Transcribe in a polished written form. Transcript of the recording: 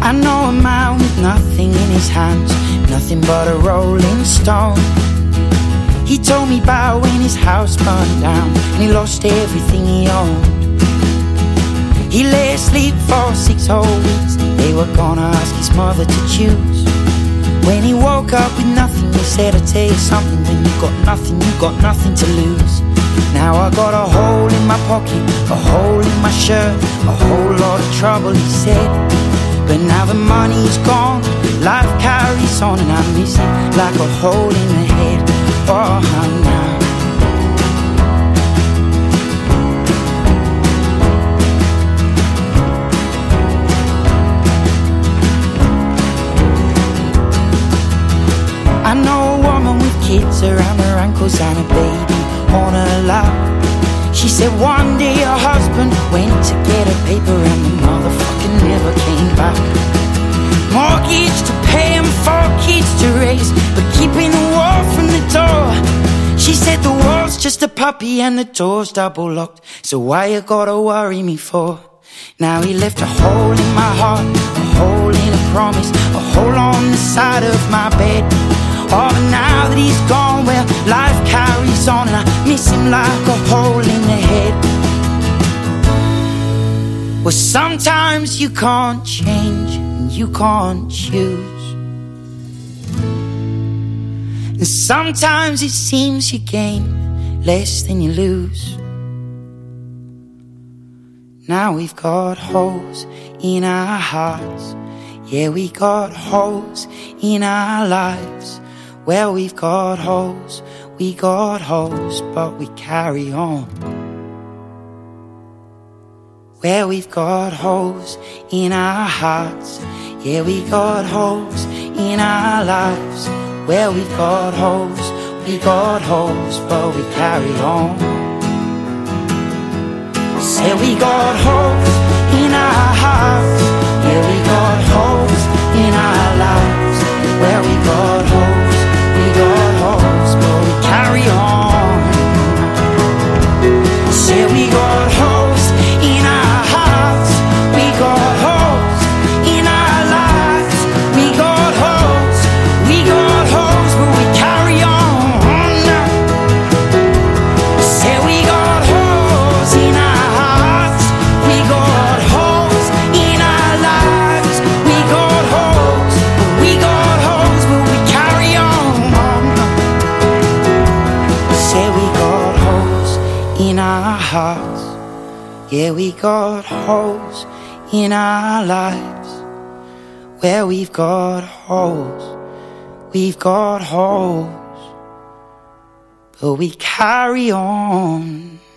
I know a man with nothing in his hands, nothing but a rolling stone. He told me about when his house burned down and he lost everything he owned. He lay asleep for 6 whole weeks. They were gonna ask his mother to choose. When he woke up with nothing, he said, I'll tell you something, when you got nothing, you got nothing to lose. Now I got a hole in my pocket, a hole in my shirt, a whole lot of trouble, he said. But now the money's gone, life carries on, and I miss it like a hole in the head. Oh, now I know a woman with kids around her ankles and a baby on her lap. She said one day her husband went to get a paper and the motherfucker never came back. Mortgage to pay and 4 kids to raise, but keeping the wall from the door. She said the wall's just a puppy and the door's double locked, so why you gotta worry me for? Now he left a hole in my heart, a hole in a promise, a hole on the side of my bed. Oh, but now that he's gone, well, life carries on, and I miss him like a hole in the head. Well, sometimes you can't change and you can't choose, and sometimes it seems you gain less than you lose. Now we've got holes in our hearts, yeah, we got holes in our lives. Well, we've got holes, but we carry on. Well, we've got holes in our hearts, yeah, we got holes in our lives. Well, we've got holes, but we carry on. Say we got holes in our hearts, yeah, we got holes in our lives. Well, we got holes, but we carry on. Say we got holes in our hearts, we got holes in our lives. We got holes, but we carry on. Say we got holes in our hearts, we got holes in our lives. We got holes, but we carry on. Say we got holes in our hearts, yeah, we got holes in our lives. Where we've got holes, but we carry on.